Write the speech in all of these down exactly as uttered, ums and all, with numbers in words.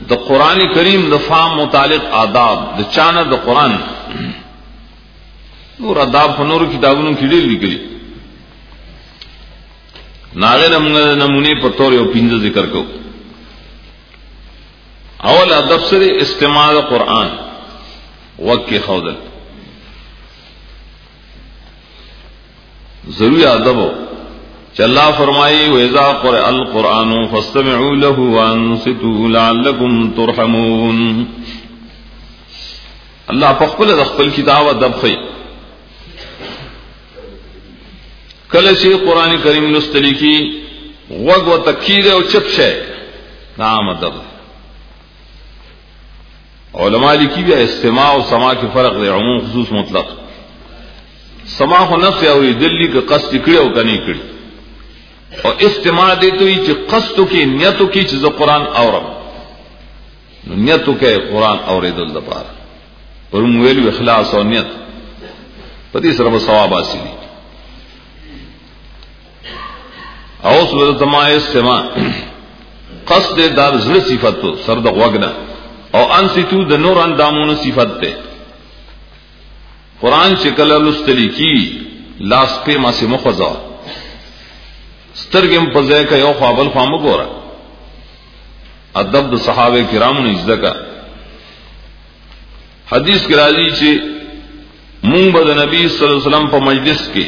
دا قرآن کریم دا فام متعلق آداب دا چانا دا قرآن نور آداب فنور کتابوں کی ڈیل نکلی ناغے نمونے پر طور یو پینزہ ذکر کو. اول ادب سے استعمال قرآن وقت کے خودل ضروری ادب ہو. اللہ فرمائی وَإِذَا قُرِئَ الْقُرْآنُ فَاسْتَمِعُوا لَهُ وَأَنصِتُوا لَعَلَّكُمْ تُرْحَمُونَ. اللہ پخپل دخپل کتاب ادب خی کل سے قرآن کریم لستلی کی وگ و تکیر و چپ شے نام ادب. علماء لکھی بھی استماع و سماع کے فرق دے عموم خصوص مطلق. سماع و نفس یا ہوئی دلی کا قصد کڑی او کا نہیں کڑی اور استماع دے تو یہ قصد کی نیتوں کی چیز قرآن اورم نیتوں کے قرآن اور دل دپار اور مویل اخلاص اور نیت پتی سرب ثواب حاصلی اوس ودتما استماع قصد دار زر صفت تو سرد وگنا اور انستو د نور اندامون صفت تے قرآن شکل لستلی کی لاس پہ ما سے مخزا سترگم پزے کا یو خوابل خوام گورا ادب د صحابہ کرام نے اجزا کا حدیث کی راضی چے مونگ بد نبی صلی اللہ علیہ وسلم پا مجلس کے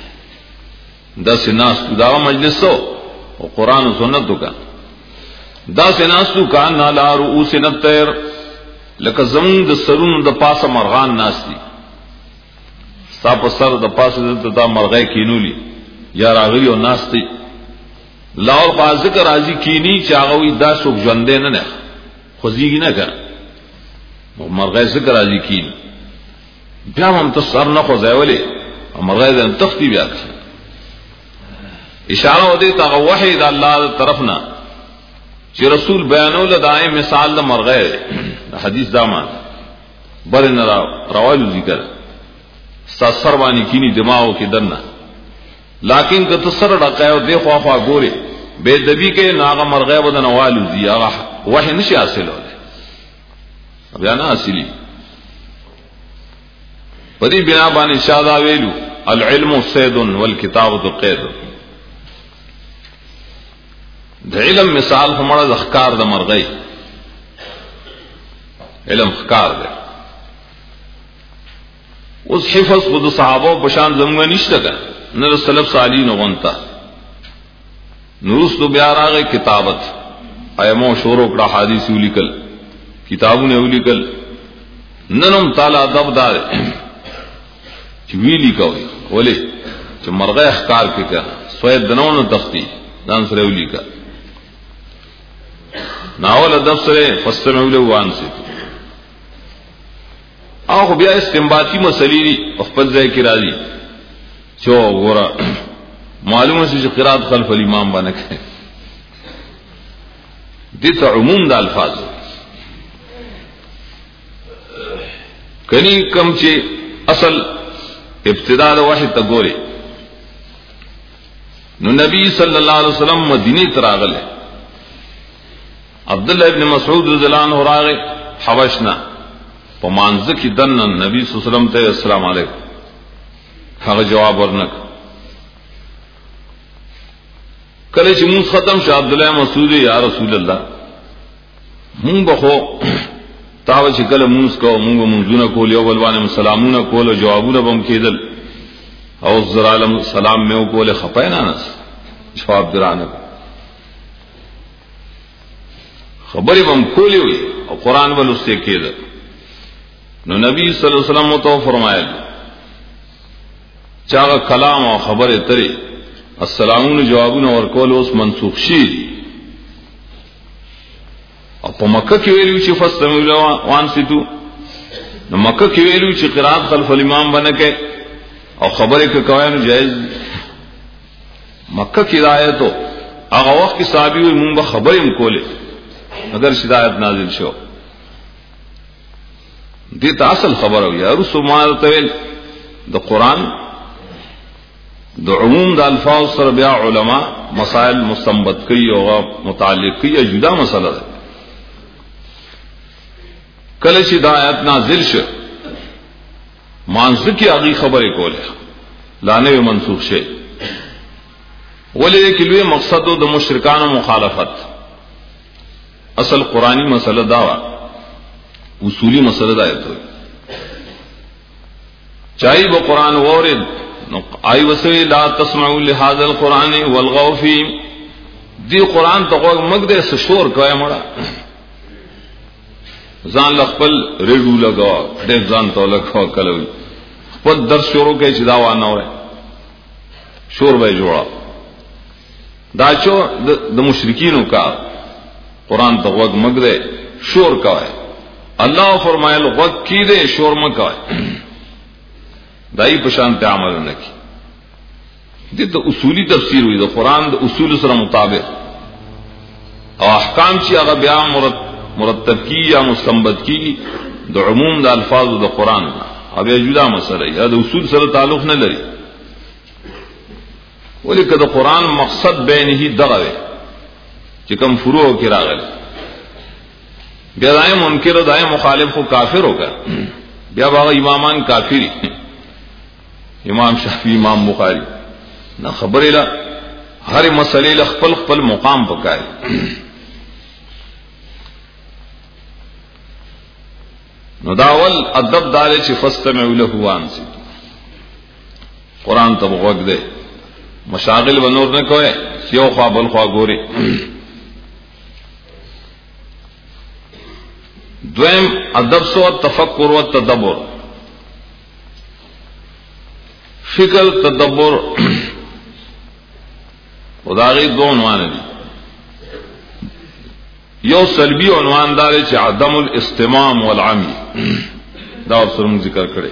دس ناس دا مجلس ہو اور قرآن و سنت کا دس ناس تو کا نالا رؤوس نطیر لک زمون د سرون د پاس مرغان ناس دی ستا پا سر د پاس دا مرغے کینولی یا راغی و ناس دی لاور پا ذکر آجی کینی چاگوی دا سوک جوندے نہ خوزیگی نہ کر مرغے ذکر آجی کینی بیا ہم تو سر نہ خوزے والے مرغے دن تختی بیا کر اشارہ ہوتے تا وحی دا اللہ دا طرفنا چی رسول بیانو لدائیں مثال دا مرغے حدیث دامان برن روالو ذکر ستا سر بانی کینی دماغو کی درنا لیکن کہ تو سر ڈکاؤ دے خواہ خواہ گورے بے دبی کے ناغا مرغے بدن والو دی آغا وحی نشی حاصل ہو دے اب یا نا حاصلی پدی بنا بانی شادہ ویلو العلم سید والکتابت قید. دا علم مثال ہمارا اخکار دا مرغی علم اخکار دے اس حفظ خود صحابہ پشان زمگا نشتا کا نر سلف سالی نغنتا نروس تو بیار آگئے کتابت ایمو شورو کڑا حادیث اولی کل کتابوں نے اولی کل ننم تالا دب دار ویلی کا ہوئی بولے جو مرغے اخکار کے کا سوید دنون تختی دان سر اولی کا ناول ادب سرے فستم اولی وان سے آخو بیا استنباطی مسئلی اخپت زی کی راضی چو گورا معلوم ہے جو قرات خلف الامام بنک ہے دیتا عموم دا الفاظ کنی کم چے اصل ابتداء دا واحد تا گورے نو نبی صلی اللہ علیہ وسلم مدینی تراغل ہے عبداللہ ابن مسعود رضی اللہ عنہ راغے حوشنا پمانز کی دن نبی صلی اللہ علیہ وسلم تے السلام علیکم ہاں جواب ورنک کلے چھ منز ختم شاہ عبداللہ مسعود یا رسول اللہ مون بخو تاو چھ کل منز کو مونگو منزون کول یو بلوان سلامون کول جوابون بم کیدل او زرالم سلام میں کول خپینا نس جواب درانک خبری بم کولی ہوئی اور قرآن بل اس سے کیدل نو نبی صلی اللہ علیہ وسلم تو فرمایا چاغ کلام اور خبر تری السلامون جوابون اور کول اس منسوخ شیر اور پا مکہ کی ویلیو چی فستمیو وان سی تو نو مکہ کی ویلیو چی قرآن خلف الامام بنکے اور خبر کے کوئین جائز مکہ کی دایتو آغا وقت کی صحابی ہوئی مونبا خبریم کولے اگر شدایت نازل شو دیتا اصل خبر ہوئی رسو مال طویل دا قرآن دا عموم دا الفاظ سر بیا علماء مسائل مستنبت کی اور متعلق کی یا جدا مسئلہ ہے کله چې دا آیات نازل شو مانځ کې هغه خبره کوله لا نه منسوخ شي ولې کې لوی مقصد د مشرکانو مخالفت اصل قرآنی مسله دا وا اصولی مسله دا ایته چاہیے وہ قرآن وورد آئی وسوی لا تسمعوا لهذا القرآن والغوا فيه دی قرآن تو مگدے سشور کوي مړه ځان خپل ریډو لگا ډېر ځان ته لګو کله خپل درس شروع کوي چې دا وانه وره شور به جوړا دا چې د مشرکینو کا قرآن تو وګ مگدے شور کوي اللہ فرمایل وګ کی دے شور مکوي دائی پشانت عمل نہ کی دی تو اصولی تفسیر ہوئی تو قرآن دا اصول سره مطابق اور احکام چی اگر بیان مرتب کی یا مستنبت کی دا عموم دا الفاظ دا قرآن اب یہ جدا مسئلہ ہے دا اصول سره تعلق نہ لري ولی کہ دا قرآن مقصد بین ہی دغوے چکم فروع کی راغل بیا دائیں منکر دائیں مخالف کو کافر ہوگا بیا باغ امامان کافری امام شافعی امام بخاری نہ خبر لا ہر مسئلے خپل خپل مقام پکائے نداول ادب دار چ فاستمعوا له وانصتوا قرآن تب غوږ دے مشاغل بنور نے کوئے سیو خوا بل خوا گورے دویم ادب سو تفکر و تدبر فکر تدبر خداغی دو عنوان دی یو سلبی عنوان دار چ عدم الاستمام والعمی دا سرم ذکر کرے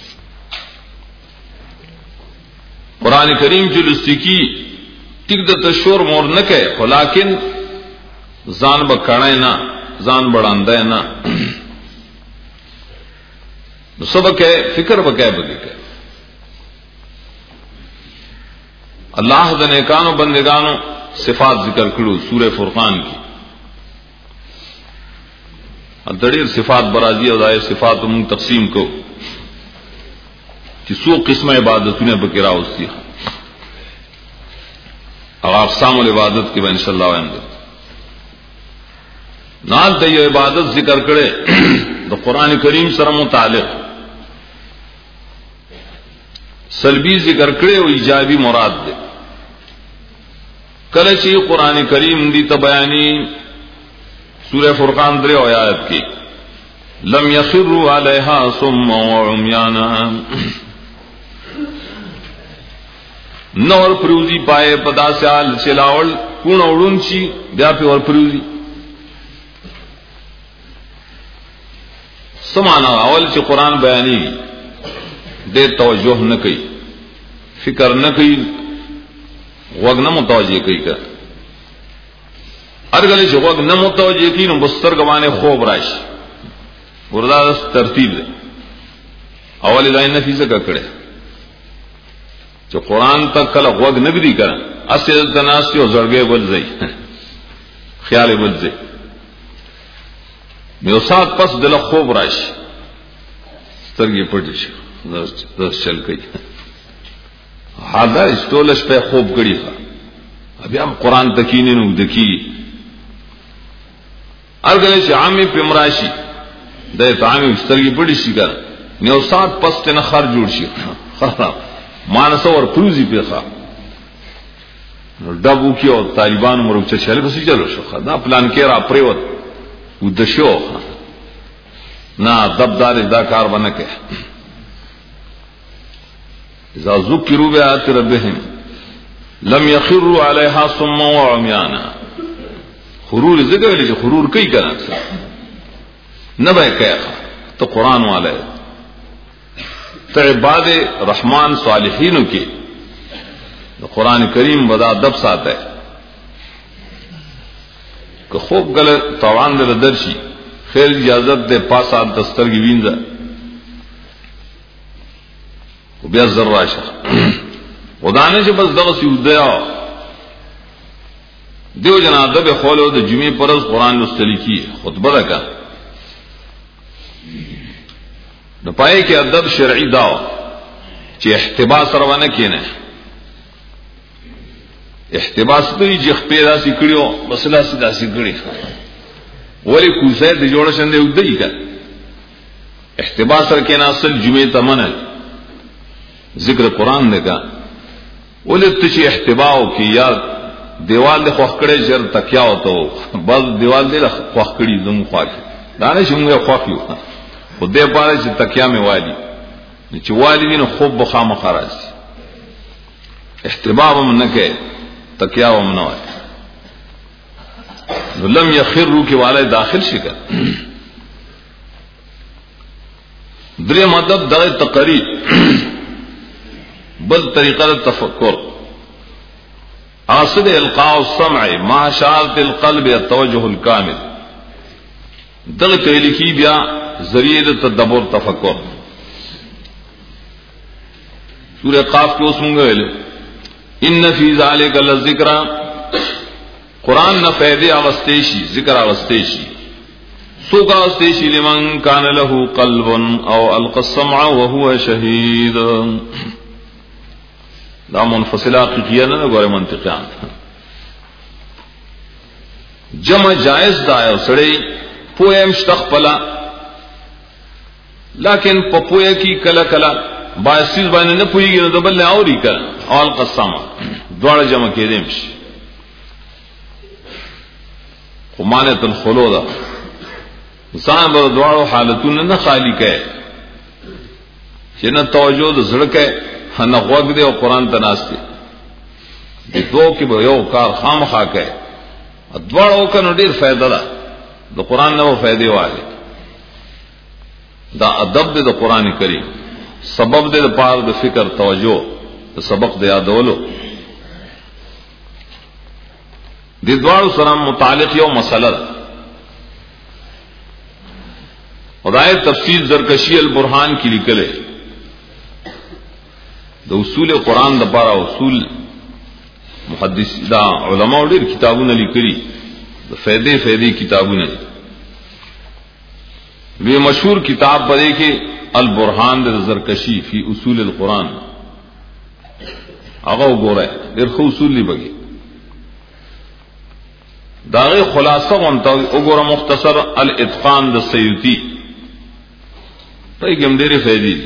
قرآن کریم جو لستی ٹک د تشور مور نہ کہ لیکن زان بکڑے نہ زان بڑاندے نہ سبق ہے فکر بکے بگے کہ اللہ د نیکانو بندگانو صفات ذکر کرو سورہ فرقان کی دڑیر صفات برازی اور دائر صفات من تقسیم کو کہ سو قسم عبادتوں نے بکرا ہوتی ہے اور اقسام العبادت کی ان شاء اللہ نال تے عبادت ذکر کرے تو قرآن کریم سره متعلق سلبی ذکر کرے و ایجابی مراد دے کلچی قرآن کریم دی تبیانی سورہ فرقان درے آیات کی لم یخروا علیہا صما وعمیانا نور پروزی پائے پدا سیال چلاول کون اوڑن چی بیا پی اور پروزی سمانا اول چی قرآن بیانی دے توجہ نہ کئی فکر نہ کئی وگ نہ متوجہ کئی کر ہر گلے سے وگ نہ متوجہ کی نو بستر گوانے خوب راش ورداس ترتیب دے اول لائن نفیسہ کا کڑے جو قرآن تک کل وگ نگری کر اصل تناسی اور زرگے بل زئی خیال بل زئی میوسات پس دل خوب راش سترگی پڑی دس چل گئی حالا استولش پہ خوب گڑی تھا ابھی ہم قرآن تکینے نو دکی ارگلے سے عامی پمراشی دے تو عامی سترگی پڑی سی کر نیوسات پس تینا خر جوڑ شی مانسو اور پروزی پہ خواہ ڈبو کی اور طالبان مروچ چلے بسی چلو شو دا پلان کیرا پریوت ودشو نا دبدار دا کار بنکے اذا ذکروا بآیات ربهم لم یخروا علیہا صما وعمیانا خرور ذکر لیجیے خرور کئی کرنا نہ بھائی کیا تو قرآن والے تو عباد رحمان صالحین کی قرآن کریم بدا دب سات ہے کہ خوب غلط توان دل درشی خیر اجازت دے پاسات دستر کی وینزا بیا ذراشا خدانے سے بس دغسی ادیا دیو جنا دب خولو د جمعے پرز قرآن مستلی کی خطبہ کا نو پائے کہ ادب شرعی داو چې احتباس روانه کینه احتباس دوی چې خپل داسې کړیو مسله سي داسې کړی ولی کوسه د جوړ شنده ودی کا احتباس سره کینه اصل جمعه تمنه ذکر قرآن نے کا ولی تشي احتباو کی یا دیوال د خوخ کړي جر تکیا وته بل دیوال دې خوخ کړي زم خواږي دانه شومه خوخیو خو دې پاره چې تکیا می والی چې والی نو خوب بخام خراج احتباب من نه کې تکیا و من وای نو لم يخروا کی والے داخل شکا درې مدد دغه تقریر بل طریقہ تفکر اصل القاء السمع مع شارت القلب التوجه الكامل دغه کلی کی بیا ذریعہ تدبر تفکر سورہ قاف کے اس منگل ان فی ذلک لذکر قرآن نہ فیدے اوستیشی ذکر اوستیشی سو کا اوستیشی لمن کان له قلب او القى السمع وهو شہید دا منفصلہ حقیقیہ نہ گورے منطقیان جمع جائز دا ہے سڑی پویم شتخ پلا لیکن پپویا کی کلا کلا باعثیز بانے نہ پوئی گی نو دبل نے آوری کر آل قسامہ دوڑ جمع کے دیمش خمانت الخلو دا انسان بر دوڑو حالتون نہ خالی کہے کہ نہ توجہ دا زڑکے نہ غوگ دے اور قرآن تناستے دی دو کی با یو کار خام خاک ہے دوڑو کا نو دیر فیدہ دا دا قرآن نہ وہ فیدے والے دا ادب دے دا قرآن کریم سبب دے دا پار دا فکر توجہ دا سبق دے یادولو دی دوارو سلام متعلق یو مسئلہ دا خدای تفسیر زرکشی البرہان کی لکلے دا اصول قرآن دا پارا اصول محدث دا علماء دیر کتابوں نے لکلی دا فیدے فیدے کتابوں نے یہ مشہور کتاب پڑھے کہ البرہان دا زرکشی فی اصول القرآن آغا گو رہے دیر خو اصول لی بگی داغی خلاصہ ونتا اگورا مختصر الاتقان دا سیوتی تو ایک امدیر فیدی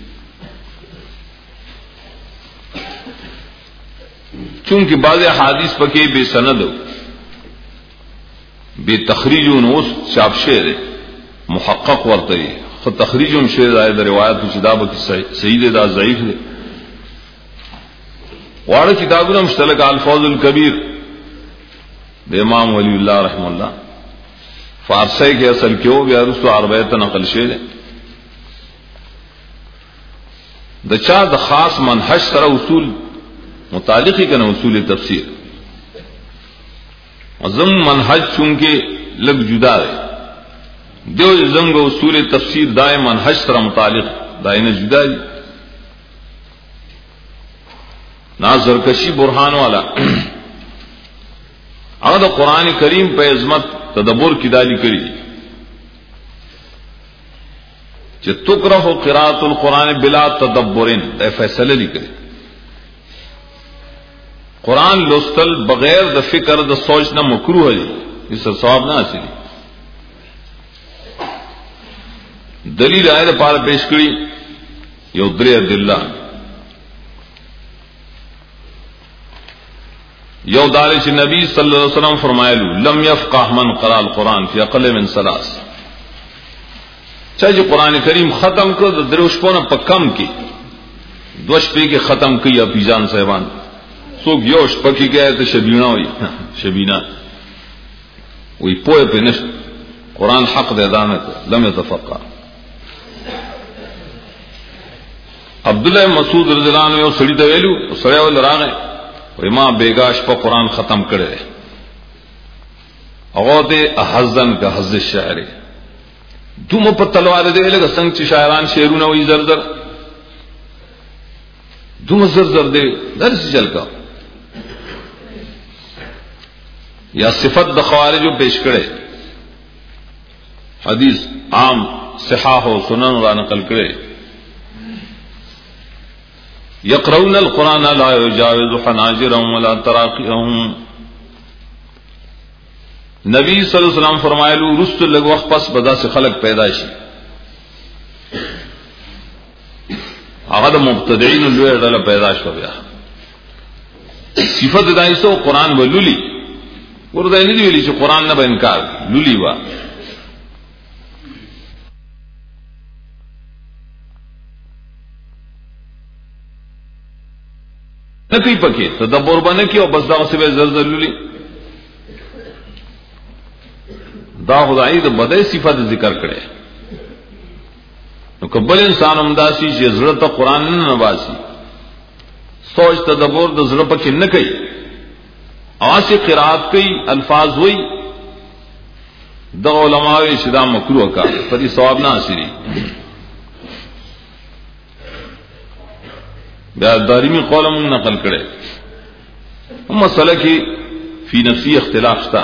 چونکہ بعض حادث پکے بے سند بے تخریجون اس چاپ شعر محقق ورتے خود تخریجون شعر آئے دا روایت چداب کی سعید دا ضعیف دے وارد کتابنا مشتلک الفوز الکبیر دے امام ولی اللہ رحم اللہ فارسی کے اصل کیوں بیا رسو عربیت نقل شعر دا چاہ دا خاص منحج سر اصول متعلقی کا نا اصول تفسیر زم منحج چونکہ لگ جدا ہے دیو زنگ اصول تفسیر دائے منحج سر متعلق دائیں جدا ہے نا زرکشی برہان والا اگر دا قرآن کریم پہ عظمت تدبر کی دالی کری کہ تکرہ قراءۃ القرآن بلا تدبرن اے فیصلہ لی کرے قرآن لوستل بغیر دا فکر دا سوچنا مکروہ ہے اس سے ثواب نہ حاصل دلیل آئے پار پیش کری یو درے دلہ یو دارش نبی صلی اللہ علیہ وسلم فرمائے لم یفقہ من قرأ القرآن فی اقل من ثلاث چاہے جو قرآن کریم ختم کر تو دروش پونا پکم کی دوش پی کے ختم کی اپیجان صاحبان سوک یوش پکی گئے تو شبینہ ہوئی شبینہ وہی پوئے پہ نشت قرآن حق دے دانے کو لم یتفقہ عبداللہ مسعود رضی اللہ عنہ سڑی دویلو سڑے والے راگے وہی ماں بیگاش پا قرآن ختم کرے اغوط احزن کا حز الشعر دوم پر تلوار دے لگا سنگ چی شاعران شیرون وہی زرزر دوم زرزر دے در سے چل کا یا صفت د خوارجو پیش کرے حدیث عام صحاح و سنن را نقل کرے یقرؤون القرآن لا یجاوز حناجرهم ولا تراقیهم. نبی صلی اللہ علیہ وسلم فرمایلو رست لگ وقت پس بدا سے خلق پیدا شي هغه مبتدعين لوی ډله پیدا شو. بیا صفت دایسو قرآن ولولي ورته نه دی ویلي چې قرآن نه به انکار لولي وا نه کوي پکې تدبر باندې کې او بس دا څه به زلزل لولي. دا خدای د بدای صفات ذکر کړي. نو کبل انسان امداسي چې زړه ته قرآن نه نواسي سوچ تدبر د زړه پکې نه کوي اواسی قرات کوي الفاظ وای د علماء شدا مکروه کا پر ثواب نہ حاصل. دا دارمی قولم نقل کړي هم مسئلہ کې فی نفسی اختلاف شتا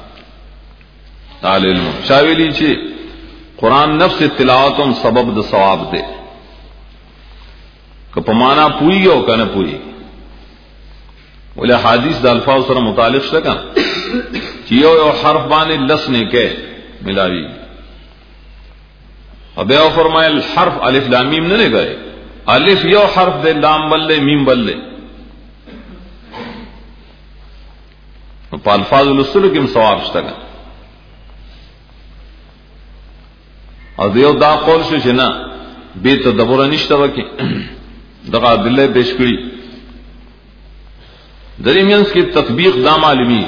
تعالی علم شاویلی چې قرآن نفس تلاوتم سبب د ثواب دے کہ پمانا پوئی گو کہ نہ پوئی بولے حدیث دا الفاظ سره متعلق شتا کہ چیو یو حرف بانے لس نے کہ ملاوی اب یو فرمائے الحرف الف لام میم نہ گئے الف یو حرف دے لام بلے میم بلے پا الفاظ الرسول کم ثواب شتا کہ اور دیو دا قول شو چې نه بے تدبر نشته وکي دغه دله پیش کړی درمیانس کی تطبیق دا معلومی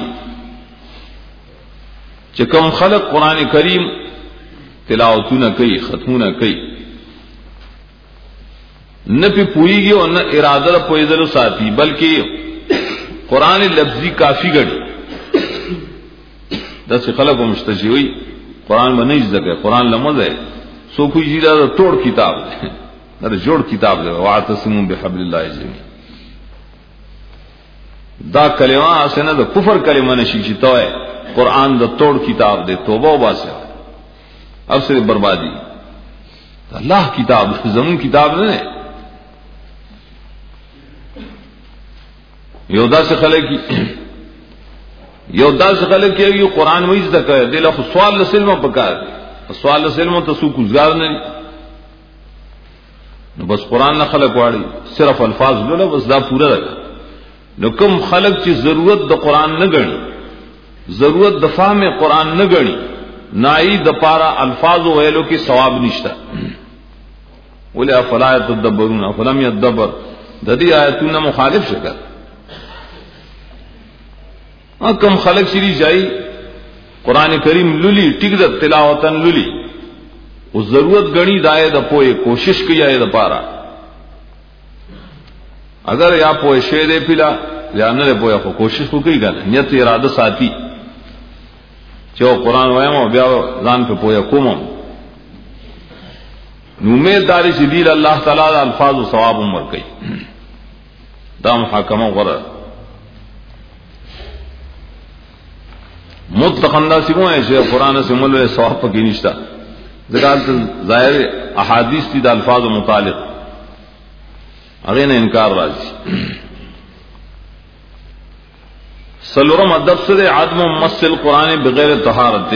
چې کوم خلق قرآن کریم تلاوتونه کوي ختمونه کوي نه پی پوئیږي او نه اراده پویدل ساتي بلکې قرآن لفظی کافی غړي داسې خلق مشتجی وي قرآن باندې ځکه قرآن لمزه سو کوئی جیدا توڑ کتاب دے در جوڑ کتاب دے واعتصموا بحبل اللہ جميعا دا کلمہ اسنه د کفر کلمہ نشي چې توه قرآن د توڑ کتاب دے توبہ وباسه اب سے بربادی اللہ کتاب زمون کتاب نه یودا سے خلق کی یودا سے خلق کی یہ قرآن وہی ذکر دل خو سوال لسلم پکار سوال لسلم تو سو گزار نہیں نو بس قرآن نہ خلق واڑی صرف الفاظ بولا بس دا پورا رکھا نو کم خلق چی ضرورت دا قرآن نہ گنی ضرورت دفاع میں قرآن نہ گنی نائی دپارا الفاظ و ویلو کی ثواب نشتا بولے افلا یتدبرون افلم یتدبر ددی آیتون مخالف شکر کم خلق شری جائی قرآن کریم للی ٹک دا تلاوتن للی وہ ضرورت گنی دائے دا پوئے کوشش کی جائے دا پارا اگر یا پوئے شے دے پلا یا نہ دے پوئے خو کوشش کو کی گا نیت ارادہ ساتھی چو قرآن وائم بیا زان پہ پوئے کومم نومید داری چی دیل اللہ تعالی دا الفاظ و ثواب عمر کئی دا محاکمہ غرر متخندہ سکوں ہے شیخ قرآن سے ملو ثواب پکی نشتا ذکر ظاہر احادیث تی دا الفاظ و متعلق اغین انکار راجی سلورم ادب سے عدم مس القرآن بغیر طہارت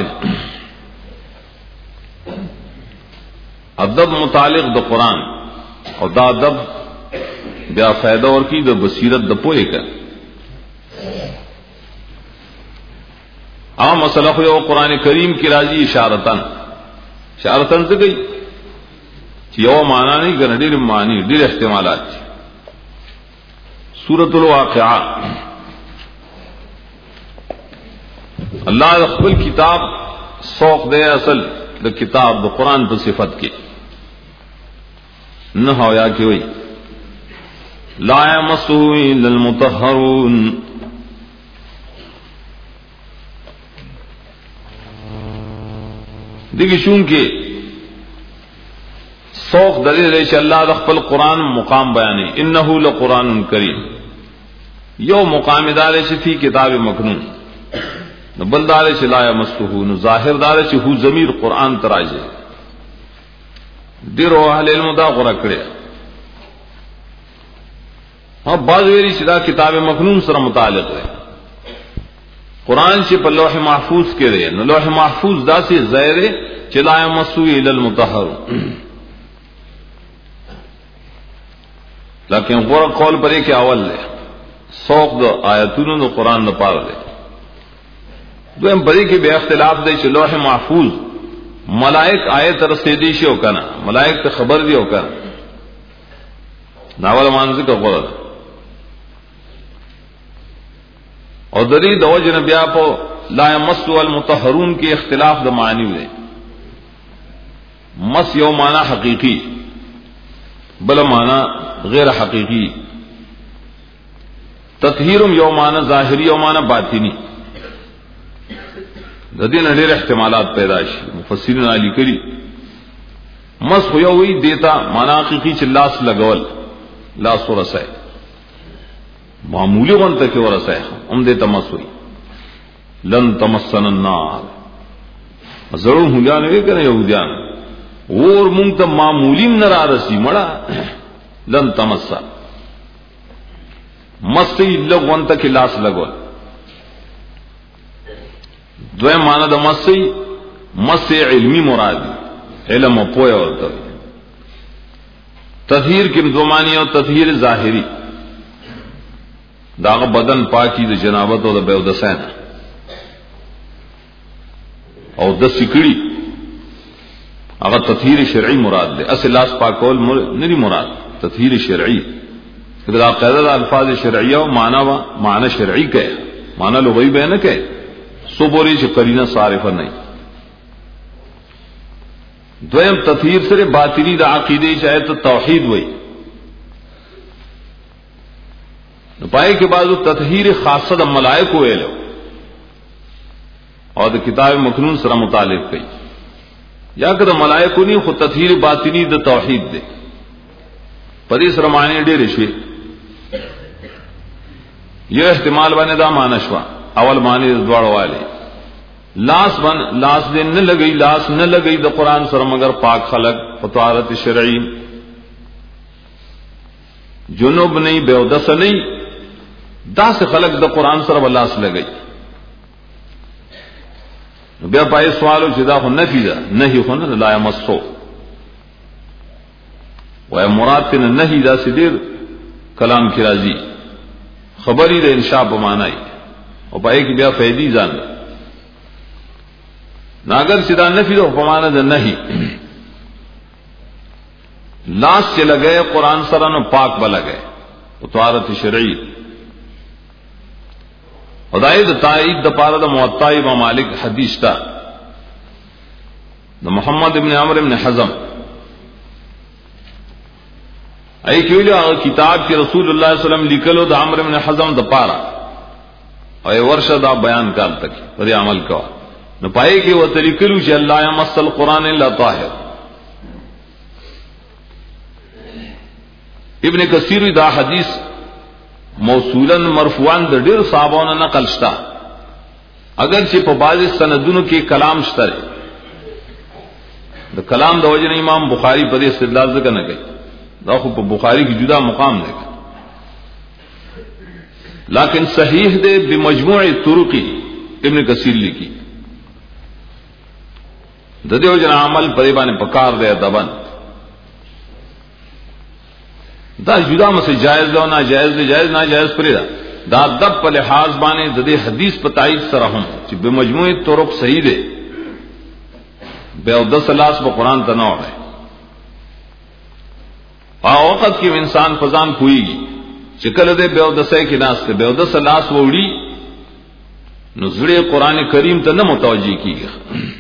ادب متعلق دا قرآن اور دا ادب بیا فائدہ اور کی دا بصیرت دا پوئے کا عام مسئلہ خو قرآن کریم کی راضی اشارتن اشارتن سے گئی یو معنی نہیں کرنا ڈیر معنی ڈیر احتمالات سورۃ الواقعہ اللہ خپل کتاب سوق دے اصل دا کتاب دا قرآن پر صفت کی نہ ہویا کہ وہی لا یمسہ الا المطہرون دیکھیں چون کے سوق دلیل ہے کہ اللہ رخل قرآن مقام بیانے انہو لقرآن کریم یو مقام دار سے تھی کتاب مکنون بل دار سے لا یمسہ نو ظاہر دار سے ہو ضمیر قرآن تراجے ډیرو اهل علم دا غوړه کړی. او بعض ویلي چې دا کتاب مکنون سره متعلق دی. قرآن چې په لوح محفوظ کې دی، نو لوح محفوظ داسې ځای دی چې لا یمسو الا المطهر. لیکن غوړه قول پرې کې اول دی، سوق د آیاتونو د قرآن لپاره دی. دویم پرې کې به اختلاف دی چې لوح محفوظ ملائک آیت رسیدي شي او کنه، ملائک ته خبر دی او کنه. ناول مانځي کا غوړه او دری د وجه نه بیا په لا یمسو المطهرون کې اختلاف د معنی دی. مس یو معنی حقیقی، بل معنی غیر حقیقی. تطہیرم یو معنی ظاہری، یو معنی باطنی. د دې نه ډېر احتمالات پیدا شي. مفسرین علی کړي مس خو یو وی دیتا معنی حقیقی چې لاس لګول، لاس ورسای معمولی غنته کې ورسای هم دې تمسوي. لن تمسن النار ضرور هوجان وی کنه یهودیان اور مونږ ته معمولی نه را رسی مړه. لن تمسا مسی لغونته کې لاس لګول. دویم معنی د مسی مسی علمی مراد علم او پوهه ورته. تطہیر کې دو معنی او تطہیر ظاهری داغه بدن پاکی د جنابت او د بیودسین او د سکړی هغه تطہیر شرعی مراد ده. اصل لاس پاکول نه مراد، تطہیر شرعی. دا قاعده د الفاظ شرعیه او معنی وا معنی شرعی کې معنی لغوی به نه کې سو بولی چې قرینه صارفه نه. دویم تطہیر سره باطنی د عقیده شاید توحید وای. نو پای کې بعضو تطہیر خاصه د ملائکه ویلو او د کتاب مکنون سره متعلق کړي. یا که د ملائکه نه خو تطہیر باطنی د توحید دی. پدې سره معنی ډېر شي. یو احتمال باندې دا معنی شو. اول معنی د دواړو والی لاس بن لاس دې نه لګي، لاس نه لګي د قران سره مگر پاک خلق فطارت شرعی، جنوب نہیں بیودس نہیں، دا سے خلق د قران سره ولاس لګي. بیا پای سوالو چې دا خو نفی ده، نهی خو نه لا یمسو و مراد تن نهی دا سدیر کلام کی راضی خبری د انشاء په معنی او پای کې بیا فائدې ځان ناگر سدا نفی دو پمانا دا نہیں. لاس سے لگئے قرآن سرا نو پاک بلا گئے اتوارت شرعی. خدای دا تائید دا پارا دا موطا امام مالک حدیث تا دا محمد ابن عمر ابن حزم ای کیولو آغا کتاب کی رسول اللہ صلی اللہ علیہ وسلم لکلو دا عمر ابن حزم دا پارا او ای ورشا دا بیان کال تک پری عمل کوا نو پائے کہ وہ طریقلو چې اللہ یمس القرآن الا طاہر. ابن کثیر دا حدیث موصولا مرفوعا د ډیر صحابانو نقل شتا، اگر چې په بعض سندونو کې کلام شته. د کلام د وجه امام بخاری په دې استدلال ځکه نه کوي، دا خو په بخاری کې جدا مقام دی. لیکن صحیح دے بمجموع طرقی ابن کثیر لکھی ددیو جن عمل پریبان پکار دے دبن دا جدا میں سے جائز دو نہ جائز دے جائز نہ جائز پری دا دا دب پر لحاظ بانے ددی حدیث پر تائید سرہم چی بمجموع طرق صحیح دے بے دس اللہ سے قرآن تنوع ہے. آ وقت کی انسان فضان پوئی گی چکل دے بے دسے کی ناس تے بے دس لاس ووڑی نزڑے قرآن کریم تے نہ متوجہ کی گا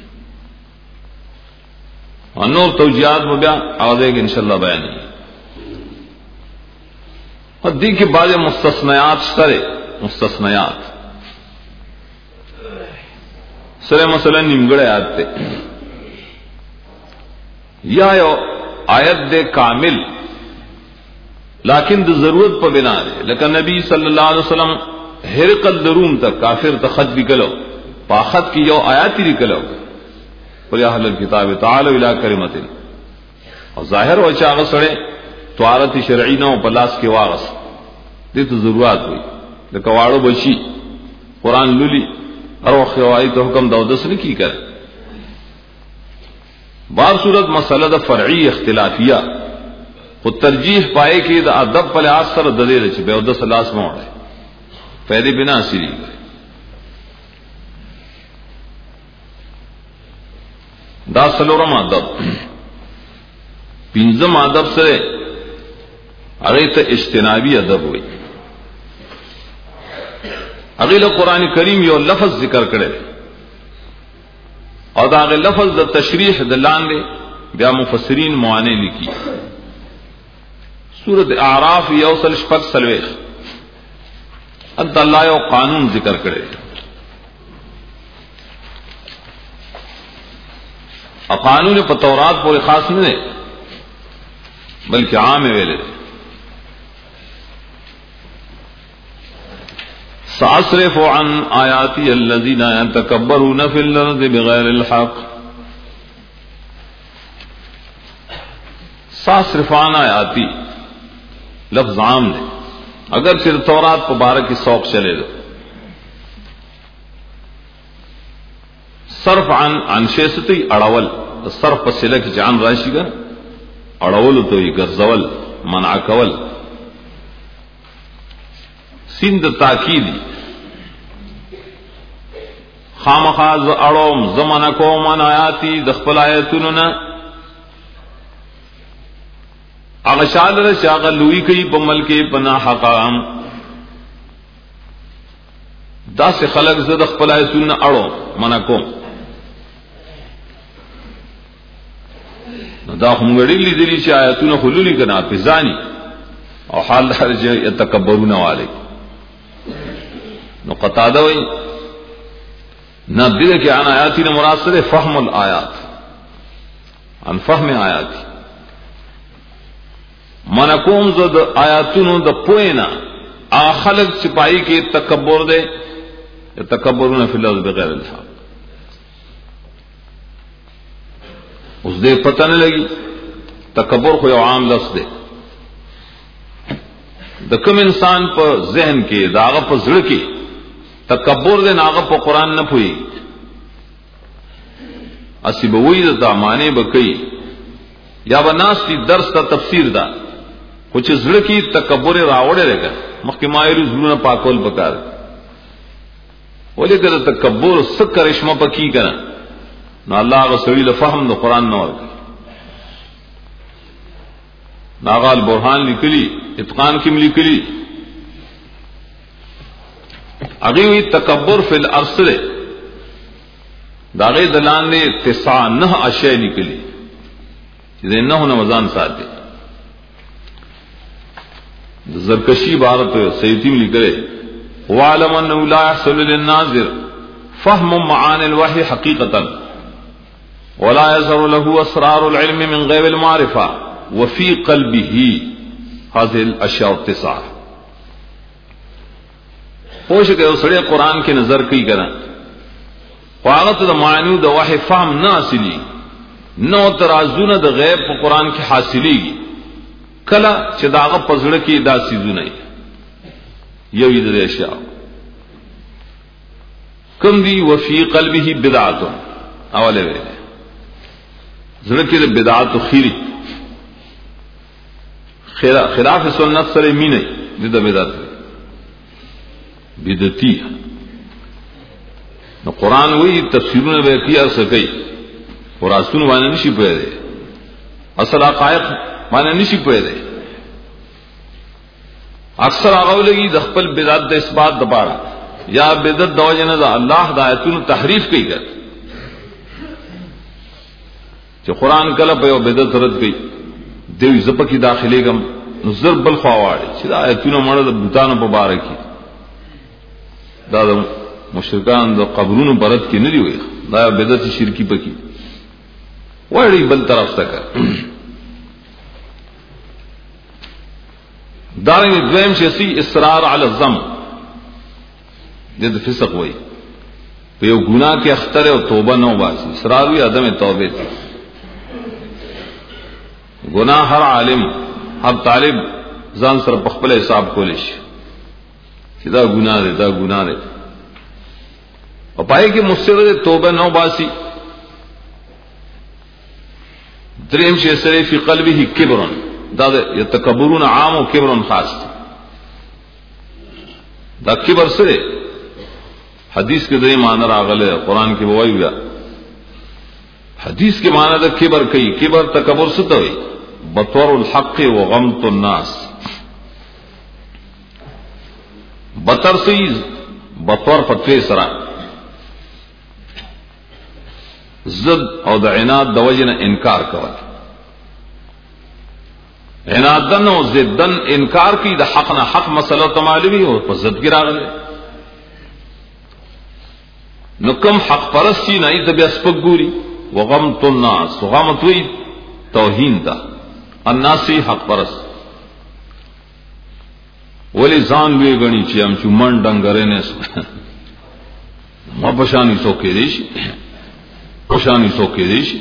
اور نور توجیہات میں بیا آوازے گا انشاءاللہ بیان ہے. اور دی کے بعض مستثنیات سرے مستثنیات سرے مثلا نمگڑے آتے یا یو آیت دے کامل لیکن دے ضرورت پر بنا دے لیکن نبی صلی اللہ علیہ وسلم ہرقل دروم تک کافر تخط بکلو پاخت کی یو آیاتی لکلو قل یا اہل الکتاب تعالوا الی کلمۃ اور ظاہر ہو چاغ سڑے طہارت شرعی نہ ہو پلاس کے واغس دې ته ضرورت ہوئی د کواړو بچی قرآن لولی اور وہ خوائی تو حکم دودس نے کی کر بار صورت مسئلہ دا فرعی اختلافیہ خود ترجیح پائے کہ دا ادب پل آسر ددے رچ بے ادس اللہ سے موڑ ہے فیدے بنا سری گئے دا سلورم ادب پنجم ادب سے اگے تو اجتنابی ادب ہوئی اگیل قرآن کریم یو لفظ ذکر کرے اور دا اگے لفظ دا تشریح دلان دے بیا مفسرین معانے لکی سورت اعراف یوسل شپک سلویخ انت اللہ یو قانون ذکر کرے اور قانون پہ تورات پورے خاص نہیں بلکہ عام ویلے سأصرف عن آیاتی الذین یتکبرون فی الارض بغیر الحق سأصرف عن آیاتی لفظ عام نے اگر صرف تورات مبارک کی سوق چلے دو صرف عن عن شیستی اڑول صرف پسلہ کی جان راشی گا اڑول تو یہ گرزول منع کول سند تاکیدی خامخاز اڑوم زمانہ کو من آیاتی دخپل آیتوننا اغشال رشاق لوی کئی پمل کے پنا حقام دا سے خلق زد دخپل آیتوننا اڑو منع کو دا خمگڑی لی دلی چی آیتون خلولی کنا پیزانی اور حال دار جا یتکبرون والے نو قطادہ وئی نہ دل کے عن آیاتی نے مراسل فہم الآیات عن فہم آیاتی من کوم زد آیاتون دا پوئنا آ خلق چپائی کے تکبر دے یتکبرون فی الارض بغیر الحق اس دے پتہ نہیں لگی تکبر کو یو عام لفظ دے د کم انسان پر ذہن کے داغ پر زڑ کے تکبر دے ناغ پر قرآن نہ پوئی اسی بوئی دا مانے بکئی یا بناستی درس تا تفسیر دا کچھ زڑ کی تکبر راوڑے رہ گا مخی مائر زرون پاکول بکار ولی کہ تکبر سک کرشمہ پکی کنا نہ اللہ کا سویل فہم نہ قرآن نہ اور ناغال برہان لکلی اتقان کی لکلی اگی ہوئی تکبر فی الارسل داغی دلان نے تسع نہ اشیاء لکلی جنہیں نہ ہونا مزان ساتھ زرکشی بارت سیدیم لکلے وَعَلَمَ أَنَّهُ لَا يَحْصُلُ لِلنَّاظِرِ فَهْمُ مَعَانِ الْوَحْيِ حَقِيقَةً وَلَا يَظْهَرُ لَهُ أَسْرَارُ الْعِلْمِ مِنْ غَيْبِ الْمَعْرِفَةِ وفی قلبه هذه الاشیاء التسع پوش کے اسڑے قرآن کی نظر کی کرا واغت دا معنی دا وحی فهم نہ حاصلی نو ترازون دا غیب پا قرآن کی حاصلی گی کلا چھ داغ پزڑ کی دا سیزو نہیں یو ید اشیاء کم دی وفی قلبه بدعت اولے ویلے زڑکی دا بدعت خیری خلاف سنت سر می نہیں جدا بدعت بدعتی نو قرآن وہی تفسیروں نے کیا سکی اور آسون مانے نشی پہ دے اصل حقائق مانے نشی پہ دے اکثر آغاو لگی دخپل بدعت دا اس بات دبارا یا بدعت دو جنہ اللہ دایتون تحریف کی کر جو قرآن کلب ہے وہ بدعت رد گئی دیوی زپا کی داخلے گم نظر بل خواہی چیز آیتون مرد بوتان مبارکی دا دا مشرکان دا قبرون برد کی ندی ہوئی دا بدعت شرکی پکی وڑی بل طرف تکر دارنگ دویم شیسی اصرار علی الزم جد فسق ہوئی پیو گناہ کے اختر و توبہ نو باسی اصرار ہوئی عدم توبہ تھی گناہ ہر عالم ہر طالب ځان سره په خپل حساب کولی شي چې دا ګناه ده دا ګناه ده او پای کې مستقل توبه نو باسي. دریم شی سره فی قلبه کبر، دا یتکبرون عام او کبر خاص. دا کبر سره حدیث کې دې معنی راغله، قران کې وایي بیا حدیث کے معنی دا کبر کئی، کبر تکبر ست ہوئی بطور الحق و غمت الناس، بطر سی بطور فتوی سرا زد او دا عناد دا وجن انکار کول، عنادن و زدن انکار کی دا حق نہ حق مسئلہ تمالوی ہو پر زد گرا گلے نکم حق پرستی نئی تبی اسپک گوری وغمت الناس، غمت وی توہین دا الناسی حق پرست ولی زان لوی گنی چی ہم چو من ڈنگرے نے سو ما پشانی سوکے دیشی پشانی سوکے دیشی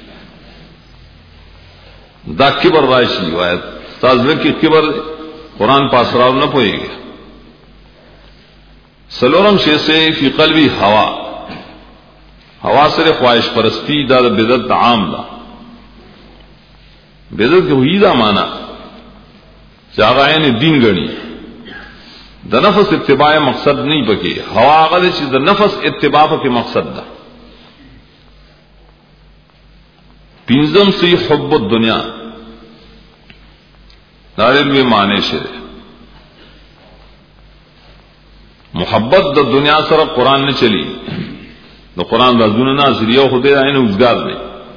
دا کبر رائشی وایت تازلے کی کبر قرآن پاس راو نہ پوئے گا. سلورم شے سے فی قلبی ہوا، ہوا سر خواہش پرستی دا بدعت عام دا، بدعت کی ہوئی دا مانا چاغائن دین گنی دا نفس اتباع مقصد نہیں پکے، ہوا آغا دے چیز دا نفس اتباع کے مقصد دا. پینزم سی حب الدنیا، دارل میں معنی شرے محبت دا دنیا سر قرآن نے چلی تو قرآن رازون ناصر یو خدے آئین اوزگار دے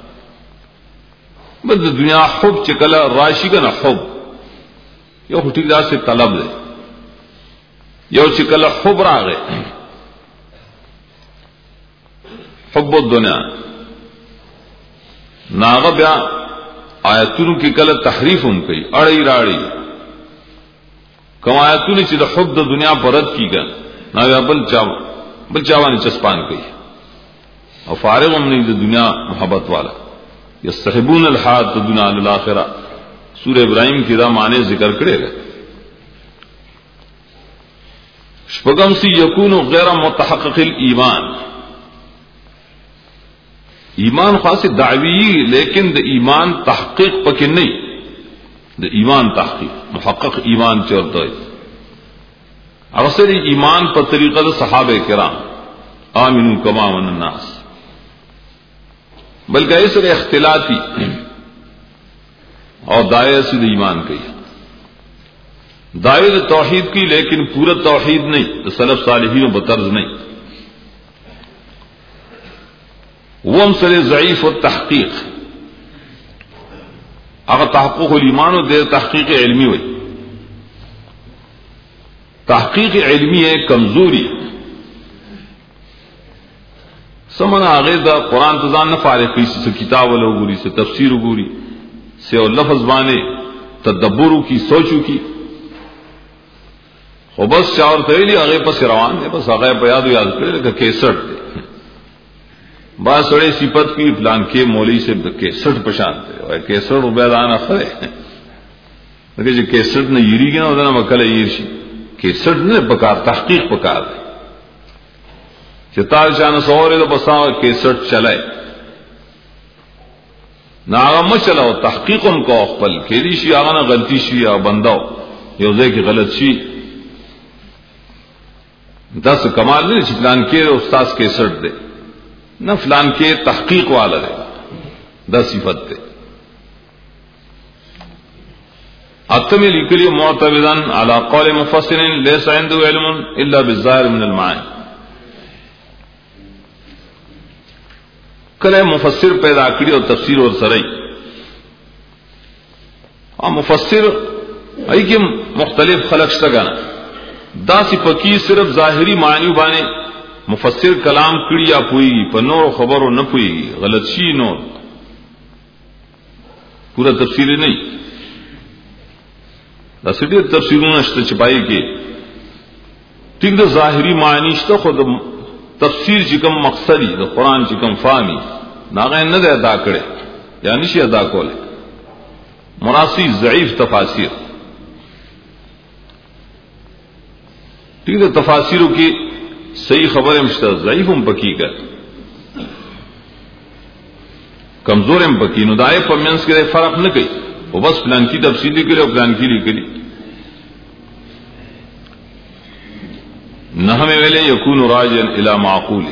بس دنیا حب چکلا راشی کا نا حب یو خٹی دا سے طلب دے یو چکلا حب را گئے حب الدنیا ناغ بیا آیتونو کی کل تحریف ہم کئی اڑی راڑی کم آیتونی چی دا حب دا دنیا پر رد کی گا نا بیا بل چاوا بل چاوانی چسپان کئی اور فارغ ہم نہیں دا دنیا محبت والا. یستحبون الحیات الدنیا علی الاخرہ، سورہ ابراہیم کی دا معنی ذکر کرے گا. شپگم سی یکون غیر متحقق الایمان، ایمان خاص دعوی لیکن دا ایمان تحقیق پکے نہیں، دا ایمان تحقیق محقق ایمان چورتا ہے. اکثر ایمان پر طریقہ دا صحابہ کرام آمنو کما من الناس، بلکہ اس طرح اختلاطی اور دائر سے ایمان کی دائر توحید کی لیکن پورا توحید نہیں، تو سلف صالحین و بطرز نہیں. وہ ہم سر ضعیف و تحقیق اگر تحقق الایمان و دیر تحقیق علمی ہوئی، تحقیق علمی ہے کمزوری سمنا آگے دا قرآن تزان نہ فارغ کی سے کتاب والا گوری سے تفسیر گوری سے اور لفظ بانے تدبرو کی سوچو کی خو بس چاور تیلی آگے پس روان دے بس آگے پہ یاد و یاد کرے لگا کیسٹ دے بعض سڑے صفت کی پلان کے مولی سے کیسٹ پشان دے کیسٹ عبید آنا خرے لیکن جو کیسٹ نے یری گیا نا مکل ایرشی کیسٹ نے پکار تحقیق پکار دے چتال شان سورے تو بسا کیسٹ چلائے نہ آگا مت چلاؤ تحقیق ان کو اخبل کھیلی شی آگا نہ غلطی شی یا بنداؤ یوزے کی غلط شی دس کمال نہیں فلان کے استاذ کیسٹ دے نہ فلان کے تحقیق والا دے دس صفت دے. اتمی لکلی معتبدن علی قول مفسر لیس عنده علم الا بالظاہر من المعانی، کلے مفسر پیدا کری اور تفسیر اور سرائی اور مفسر ای کہ مختلف خلق شتگانا دا سی پکی صرف ظاہری معنی بانے مفسر کلام کڑی یا پوئی گی پر نور خبر و نہ پوئی گی غلط شی نور پورا تفسیر نہیں دا سٹی تفسیرون اشتا چپائی کے ٹھیک دا ظاہری معنی اشتا خود تفسیر چکم مقصدی دا قرآن چکم فاہمی ناغین نہ دے ادا کرے یا نشی ادا کولے مناسی ضعیف تفاسیر. ٹھیک ہے تفاسیروں کی صحیح خبر مشتر ضعیف ہم پکی کر کمزور ہم پکی ندائے پمینس کے فرق نہ کئی وہ بس پلان کی تفصیلی کے لیے اور پلان کی لیے کری نہ ہمیں ویلے یکون راجن الی معقول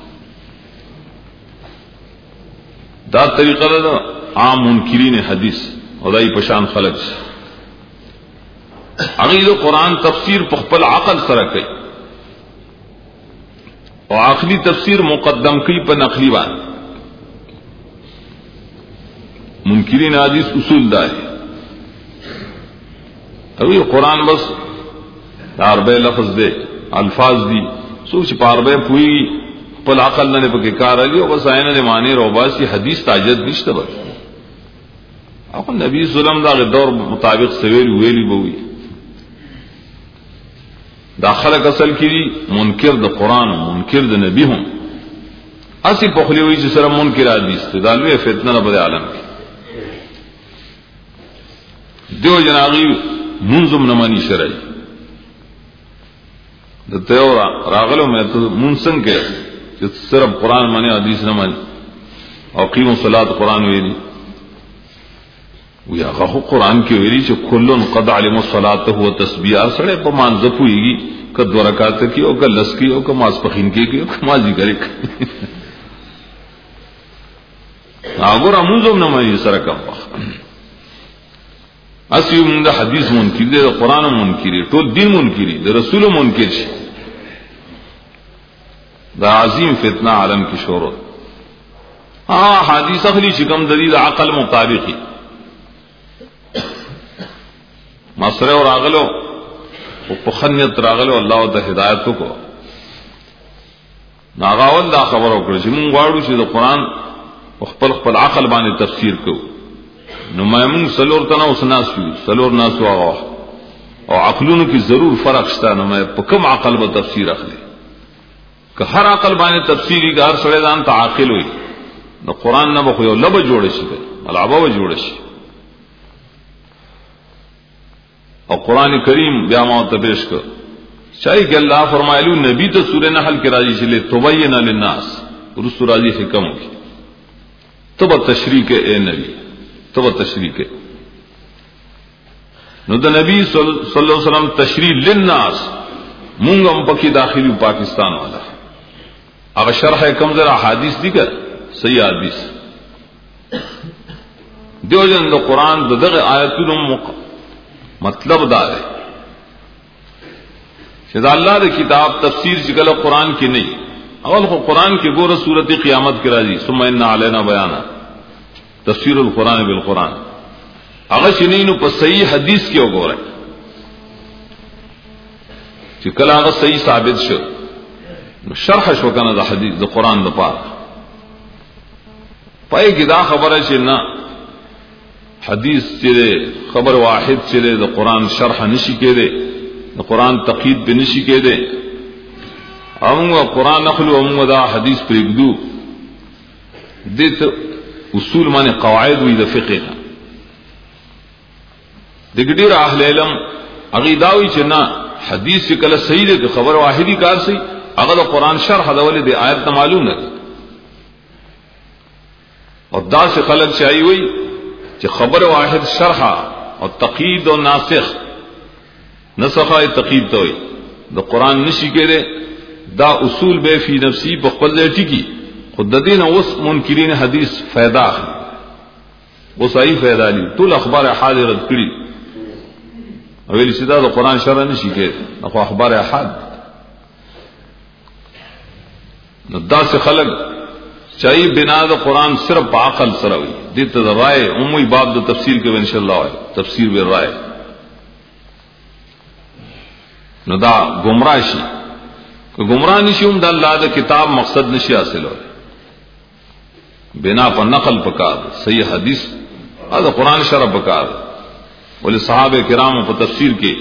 دا طریقہ دا عام منکرین حدیث خدائی پشان خلق عقید و قرآن تفسیر پخپل عقل سرک ہے اور عقلی تفسیر مقدم کی پر نقلی بات منکرین حدیث اصول دار ابھی قرآن بس عربے لفظ دے الفاظ دی سوچ پاربے پوئی پل عقل نہ پکے کار علی اور بس آئین نے مانے روباس کی حدیث تاجد نشت بس اپن نبی صلی اللہ علیہ وسلم دا دور مطابق سویلی ویلی بوئی داخل اصل کی منکر دا قرآن منکر دا نبی ہوں اسی پخلی ہوئی جسر منکر حدیث تے دالوی فتنہ نبد عالم کی دیو جناغی منظم نمانی شرعی تیورا راغلو میں تو منسنگ کے صرف قرآن مانے حدیث نہ مانی اور قیم و صلاة قرآن ویلی وی آخو قرآن کی ویلی چو کلن قد علم الصلاة ہوا تسبیح سڑے پا مانزب ہوئی گی کہ دو رکعت کی او کہ لس کی او کہ ماز پخین کی کی او کہ مازی کرے آگو را منظم نہ مانی سرکم وقت اسی من دا حدیث منکر دے دا قرآن منکری تو دین منکری دا رسول منکر شی دا عظیم فتنہ عالم کی شہرت ہاں حدیث اخلی چکم دلیل عقل مطابقی مصرے اور راغلو پخنیت راغلو اللہ دا ہدایتو کو ناغاول دا خبر اکڑا چی من گوارو چی دا قرآن خپل خپل عقل بانے تفسیر کو نو مایمون سلور تنا اس ناس کی سلور ناس واغا اور عقلونو کی ضرور فرق شتا نو میں پکم عقل با تفسیر اخلی کہ ہر عقل بانے تفسیری کا ہر سڑے دان تا عاقل ہوئی نو قرآن نبا خویو لبا جوڑے شی گئی ملعبا با جوڑے شی اور قرآن کریم بیاماؤ تبیش کر چاہیے کہ اللہ فرمائلو نبی تو سورہ نحل کے راجی چلے تبینا للناس رسو راجی حکم کی تب تشریح کے اے نبی تو تشریح کے نو دا نبی صلی اللہ علیہ وسلم تشریح للناس مونگم پکی داخلی پاکستان والا اگر شرح کم ذرا حدیث دی کر صحیح حدیث دیو جن دا قرآن دا دغ آیتون مطلب دا ہے شاید اللہ دا کتاب تفسیر چکل قرآن کی نہیں اول کو قرآن کی گور صورت قیامت کی راضی ثم ان علینا بیانا تفسیر القرآن بالقرآن اگر چنین پر صحیح حدیث کیوں گو رہے چکل اگر صحیح ثابت شو شرح شو کنا دا حدیث دا قرآن دا پار پائے کی دا خبر ہے چلنا حدیث چلے خبر واحد چلے دا قرآن شرح نشی کے دے دا قرآن تقید پہ نشی کے دے امونگا قرآن نخلو امونگا دا حدیث پر اگدو دیت اصول مانے قواعد ہوئی دا فقہ دگڑیر اہل علم عقیداوی چنا حدیث سے کل صحیح دے کہ خبر واحدی کار سی اگر قرآن شرح دا ولی دے آیت معلوم نہ اور دا سے خلق چاہیے ہوئی کہ خبر واحد شرح اور تقید و ناسخ نسخہ تقید تو ہوئی دا قرآن نشی کے دے دا اصول بے فی نفسی بخبل دے ٹکی خود دین اس منکرین حدیث فیدا وہ صحیح فیدا لی طول اخبار احاد رد کری اویلی سیدہ دا قرآن شرح نشی کے نخو اخبار احاد دا سے خلق چاہیے بنا دا قرآن صرف عقل سروی دیتا دا رائے عموی باب دا تفسیر کے انشاءاللہ ہوئے تفسیر بے رائے نو دا گمراہ شی کہ گمراہ نشی ہم دا اللہ دا کتاب مقصد نشی حاصل ہوئے بنا پر نقل پکار صحیح حدیث دا قرآن شرح پکار بولے صحابہ کرام پر تفسیر کے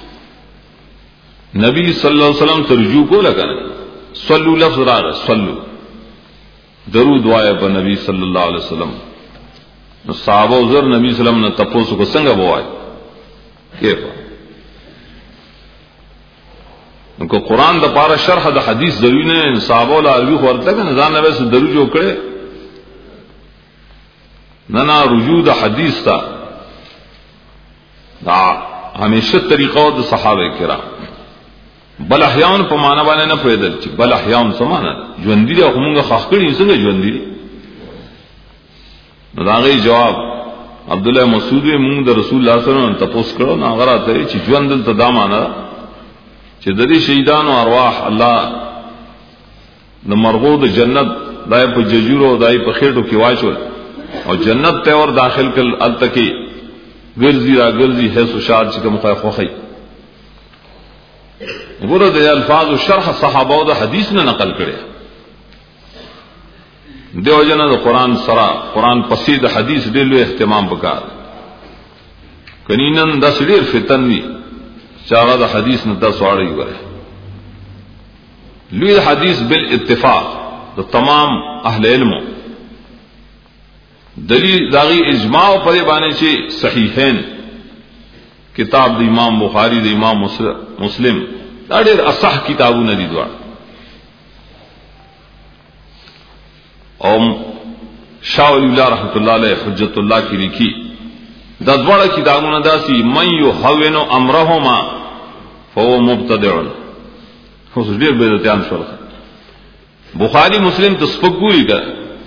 نبی صلی اللہ علیہ وسلم ترجو کو لگانے صلو لفظ را رہا صلو درود وائے پر نبی صلی اللہ علیہ وسلم صحابہ زر نبی صلی اللہ علیہ وسلم نے تپوسو کو سنگا بوائے کیف ان کو قرآن دا پارا شرح دا حدیث ضروری نے صحابہ لا عربی خورتا کہ نظام نبی سے درو جو کرے ننا رجوع دا حدیث تا دا ہمیشہ طریقہ دا صحابہ کرام بل احیاؤن پا مانا بانے نا پیدل چی بل احیاؤن سمانا جوندی دی اخمونگا خاکڑی سنگا جوندی دی نداغی جواب عبداللہ مسعود مونگ دا رسول اللہ صلی اللہ علیہ وسلم تپوس کرو ناغرہ تری چی جوندل تا دا مانا چی ددی شہیدان و ارواح اللہ دا مرغو دا جنت دائی پا ججورو دائی پا خیٹو کی واچول اور جنت تیور داخل کل التکی گرزی را گرزی حیث و شاد چکم خواہ خوخی گرد دے الفاظ و شرح صحابہ دا حدیث نے نقل کرے دیو جنا دا قرآن سرا قرآن پسید حدیث دلو اہتمام بکار کنینن دس دیر فتن وی چاہا دا حدیث نے دس وارئی گرے لوی حدیث بالاتفاق دا تمام اہل علموں دلیل داغی اجماع پر بانے چے صحیحین کتاب دا امام بخاری دا امام مسلم دا دیر اصح کتابو ندی دوار اور شاہ ولی اللہ رحمت اللہ علیہ حجت اللہ کی لکھی دا دوار کتابو ندا سی من یحوینو امرہما فہو مبتدعن خصوص دیر بیدتیان شرخ بخاری مسلم تسپکوئی کا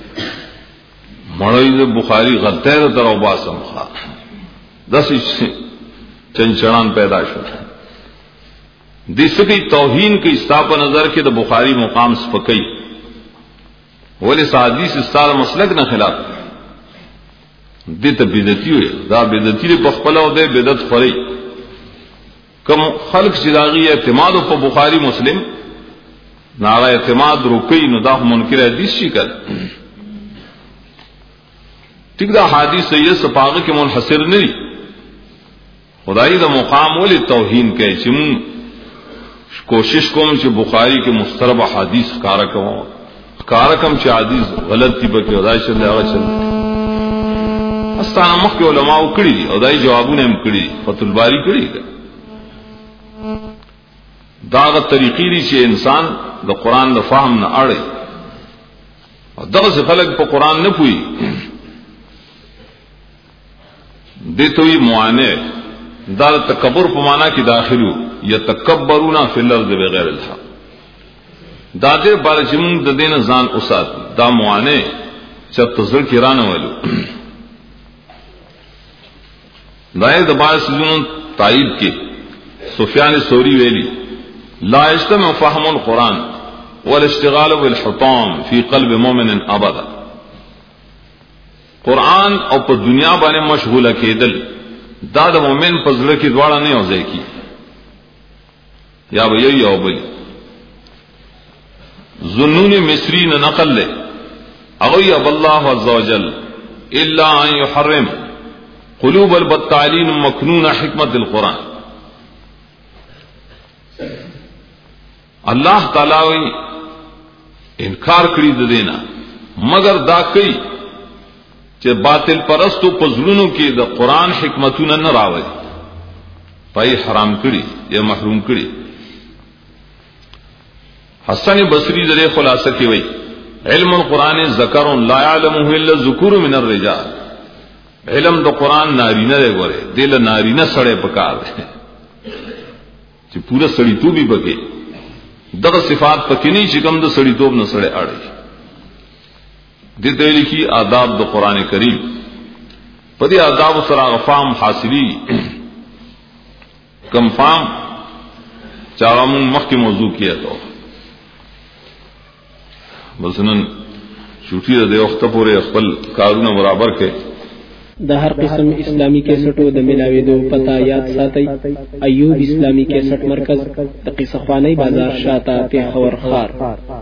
مڑوئی بخاری غلطیر تر او باسم خواہ دس چنچڑان پیدا شد دس کی توہین کی استاپ نظر کے دا بخاری مقام سپکی ولی سادیس استار مسلک نہ خلاف دے تا بیدتی ہوئے دا بیدتی لے پخپلا دے بیدت فری کم خلق چداغی اعتماد پا بخاری مسلم ناغا اعتماد رکی نو دا منکر حدیث شی کر ٹھیک دا حدیث سید سپاغ کے منحصر نہیں خدائی دا مقام ولی توہین کے چمون کوشش کوم چ بخاری کے مسترب حدیث کارکم کارکم چ حدیث غلط تھی بکے ادائی چل رہا چل استانہ مخ کے علماء کڑی دی ادائی جوابوں نے ہم کڑی فتح الباری کڑی داغ طریقی دی چ انسان دا قرآن دا فهم نہ اڑے اور دغ سے خلق پہ قرآن نہ پوئی دے تو ہی معانے دار تکبر پمانا کی داخلو یا تکبرونا فی الارض بغیر الحق دادے بار جمون ددین زان اسات دا معانے چب تزر کی ران والو دائے دبار سجنون تائید کے سفیان سوری ویلی لا اجتمع فهم القرآن والاشتغال بالحطام فی قلب مومن ابدا قرآن اور پر دنیا بانے مشغولہ کے دل داد مومن پزڑ کی دوڑا نہیں ہو جائے کی یا بھئی یا بھئی ظنون مصری نے نقل لے اغوی اب اللہ عز و جل الا ان یحرم قلوب البتالین مکنون حکمت القرآن اللہ تعالی انکار کری دینا مگر دا کئی کہ باطل پرستو پزلونو کی دا قرآن حکمتون نہ راوی پائی حرام کری یا محروم کری حسن بصری درے خلاصہ کی وئی علم القرآن ذکر لا يعلمه الا الذکور من الرجال علم دا قرآن نارینہ دے گورے دل نارینہ سڑے پکار دے چی پورا سڑی تو بھی بگے دغ صفات پکنی چکم دا سڑی توب نہ سڑے اڑے دیتے لکھی آداب دا قرآن کریم پدی آداب سراغ فام حاصلی کم فام چاغمون مخ کی موضوع کیا تو مثلاً چھوٹی دے وقت پورے اخبل کارون برابر کے دا ہر قسم اسلامی کیسٹو دا ملاوی دو پتا یاد ساتی ایوب اسلامی کیسٹ مرکز دا قصہ خوانی بازار شاتا پیخور خار